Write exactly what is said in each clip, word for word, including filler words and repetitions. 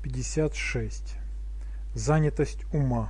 пятьдесят шесть. Занятость ума.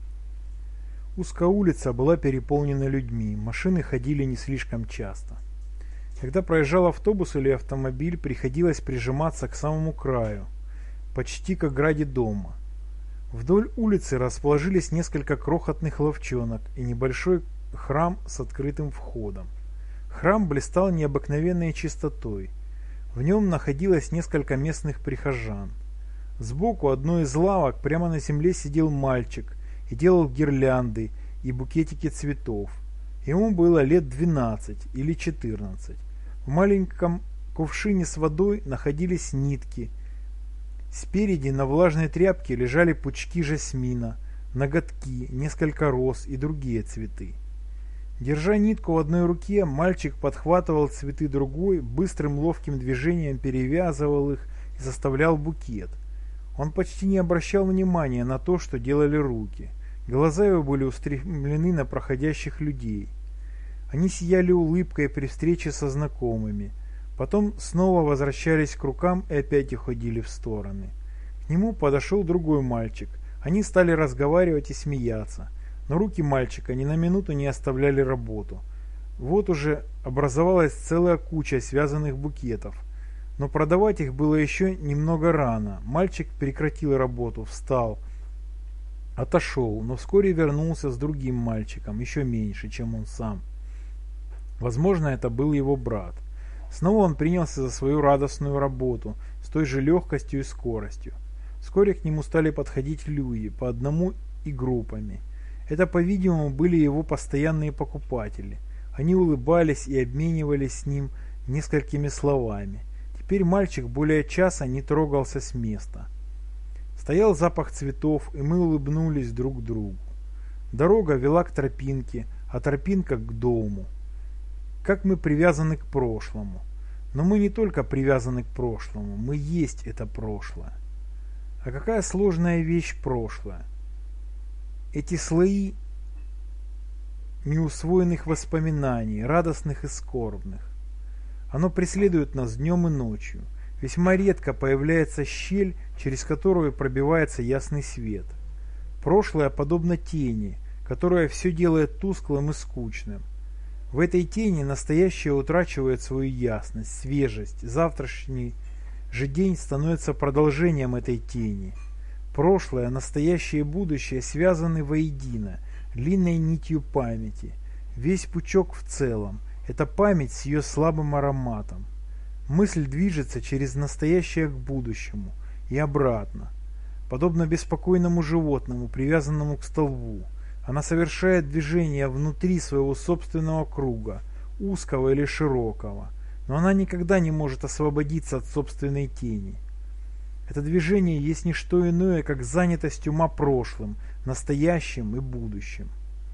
Узкая улица была переполнена людьми, машины ходили не слишком часто. Когда проезжал автобус или автомобиль, приходилось прижиматься к самому краю, почти к ограде дома. Вдоль улицы расположились несколько крохотных лавчонок и небольшой храм с открытым входом. Храм блистал необыкновенной чистотой. В нем находилось несколько местных прихожан. Сбоку одной из лавок прямо на земле сидел мальчик и делал гирлянды и букетики цветов. Ему было лет двенадцать или четырнадцать. В маленьком кувшине с водой находились нитки. Спереди на влажной тряпке лежали пучки жасмина, ноготки, несколько роз и другие цветы. Держа нитку в одной руке, мальчик подхватывал цветы другой, быстрым ловким движением перевязывал их и составлял букет. Он почти не обращал внимания на то, что делали руки. Глаза его были устремлены на проходящих людей. Они сияли улыбкой при встрече со знакомыми. Потом снова возвращались к рукам и опять уходили в стороны. К нему подошел другой мальчик. Они стали разговаривать и смеяться. Но руки мальчика ни на минуту не оставляли работу. Вот уже образовалась целая куча связанных букетов. Но продавать их было еще немного рано. Мальчик прекратил работу, встал, отошел, но вскоре вернулся с другим мальчиком, еще меньше, чем он сам. Возможно, это был его брат. Снова он принялся за свою радостную работу с той же легкостью и скоростью. Вскоре к нему стали подходить люди, по одному и группами. Это, по-видимому, были его постоянные покупатели. Они улыбались и обменивались с ним несколькими словами. Теперь мальчик более часа не трогался с места. Стоял запах цветов, и мы улыбнулись друг другу. Дорога вела к тропинке, а тропинка к дому. Как мы привязаны к прошлому. Но мы не только привязаны к прошлому, мы есть это прошлое. А какая сложная вещь прошлое. Эти слои неусвоенных воспоминаний, радостных и скорбных. Оно преследует нас днем и ночью. Весьма редко появляется щель, через которую пробивается ясный свет. Прошлое подобно тени, которая все делает тусклым и скучным. В этой тени настоящее утрачивает свою ясность, свежесть. Завтрашний же день становится продолжением этой тени. Прошлое, настоящее и будущее связаны воедино, длинной нитью памяти. Весь пучок в целом. Это память с ее слабым ароматом. Мысль движется через настоящее к будущему и обратно. Подобно беспокойному животному, привязанному к столбу. Она совершает движение внутри своего собственного круга, узкого или широкого. Но она никогда не может освободиться от собственной тени. Это движение есть не что иное, как занятость ума прошлым, настоящим и будущим.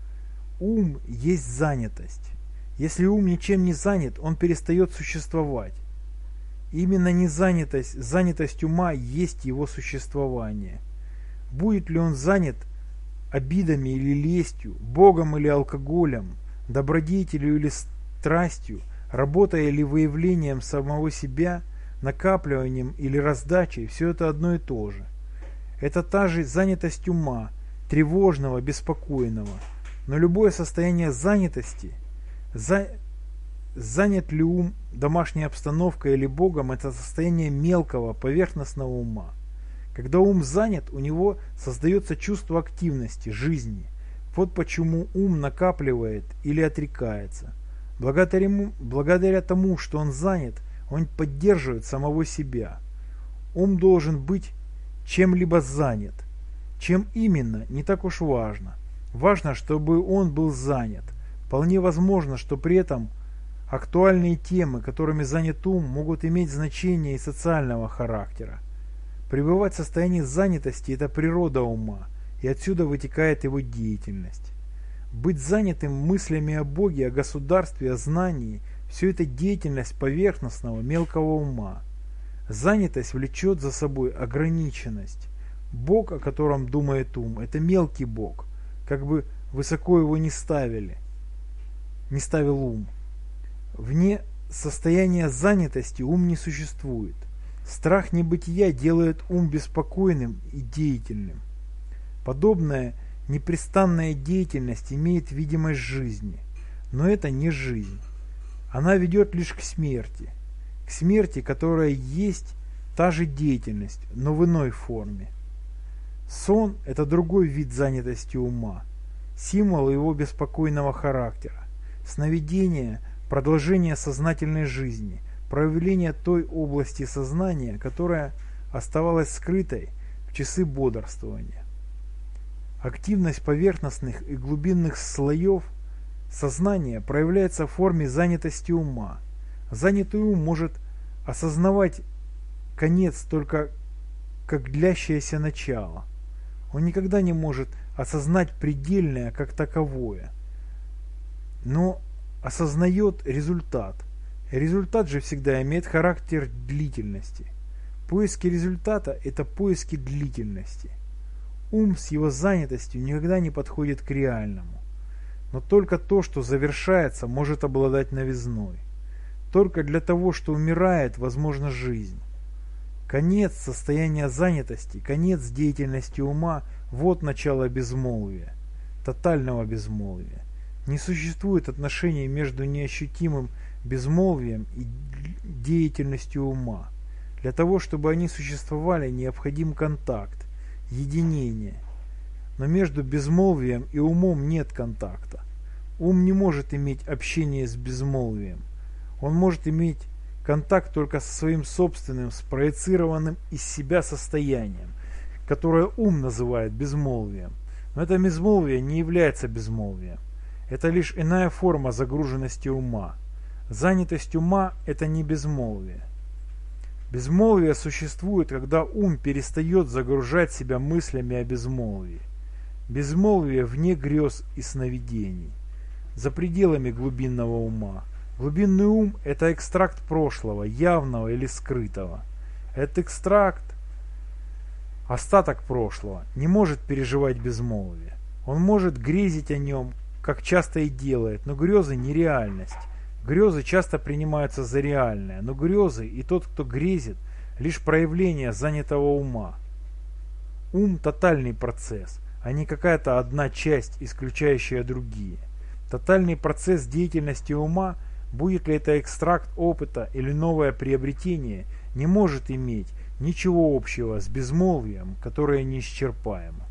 Ум есть занятость. Если ум ничем не занят, он перестает существовать. Именно незанятость, занятость ума есть его существование. Будет ли он занят обидами или лестью, Богом или алкоголем, добродетелью или страстью, работой или выявлением самого себя, накапливанием или раздачей, все это одно и то же. Это та же занятость ума, тревожного, беспокойного. Но любое состояние занятости, за, занят ли ум домашней обстановкой или Богом, это состояние мелкого, поверхностного ума. Когда ум занят, у него создается чувство активности, жизни. Вот почему ум накапливает или отрекается. Благодаря, благодаря тому, что он занят, он поддерживает самого себя. Ум должен быть чем-либо занят. Чем именно, не так уж важно. Важно, чтобы он был занят. Вполне возможно, что при этом актуальные темы, которыми занят ум, могут иметь значение и социального характера. Пребывать в состоянии занятости – это природа ума, и отсюда вытекает его деятельность. Быть занятым мыслями о Боге, о государстве, о знании – все это деятельность поверхностного, мелкого ума. Занятость влечет за собой ограниченность. Бог, о котором думает ум, это мелкий Бог, как бы высоко его не ставили, не ставил ум. Вне состояния занятости ум не существует. Страх небытия делает ум беспокойным и деятельным. Подобная непрестанная деятельность имеет видимость жизни, но это не жизнь. Она ведет лишь к смерти, к смерти, которая есть та же деятельность, но в иной форме. Сон – это другой вид занятости ума, символ его беспокойного характера. Сновидение – продолжение сознательной жизни, проявление той области сознания, которая оставалась скрытой в часы бодрствования. Активность поверхностных и глубинных слоев сознания проявляется в форме занятости ума. Занятый ум может осознавать конец только как длящееся начало. Он никогда не может осознать предельное как таковое, но осознает результат. Результат же всегда имеет характер длительности. Поиски результата – это поиски длительности. Ум с его занятостью никогда не подходит к реальному. Но только то, что завершается, может обладать новизной. Только для того, что умирает, возможна жизнь. Конец состояния занятости, конец деятельности ума – вот начало безмолвия, тотального безмолвия. Не существует отношения между неощутимым безмолвием и деятельностью ума. Для того, чтобы они существовали, необходим контакт, единение. Но между безмолвием и умом нет контакта. Ум не может иметь общение с безмолвием. Он может иметь контакт только со своим собственным, спроецированным из себя состоянием, которое ум называет безмолвием. Но это безмолвие не является безмолвием. Это лишь иная форма загруженности ума. Занятость ума – это не безмолвие. Безмолвие существует, когда ум перестает загружать себя мыслями о безмолвии. Безмолвие вне грез и сновидений, за пределами глубинного ума. Глубинный ум – это экстракт прошлого, явного или скрытого. Этот экстракт, остаток прошлого, не может переживать безмолвие. Он может грезить о нем, как часто и делает, но грезы не реальность. Грезы часто принимаются за реальное, но грезы и тот, кто грезит, лишь проявление занятого ума. Ум – тотальный процесс, а не какая-то одна часть, исключающая другие. Тотальный процесс деятельности ума, будет ли это экстракт опыта или новое приобретение, не может иметь ничего общего с безмолвием, которое неисчерпаемо.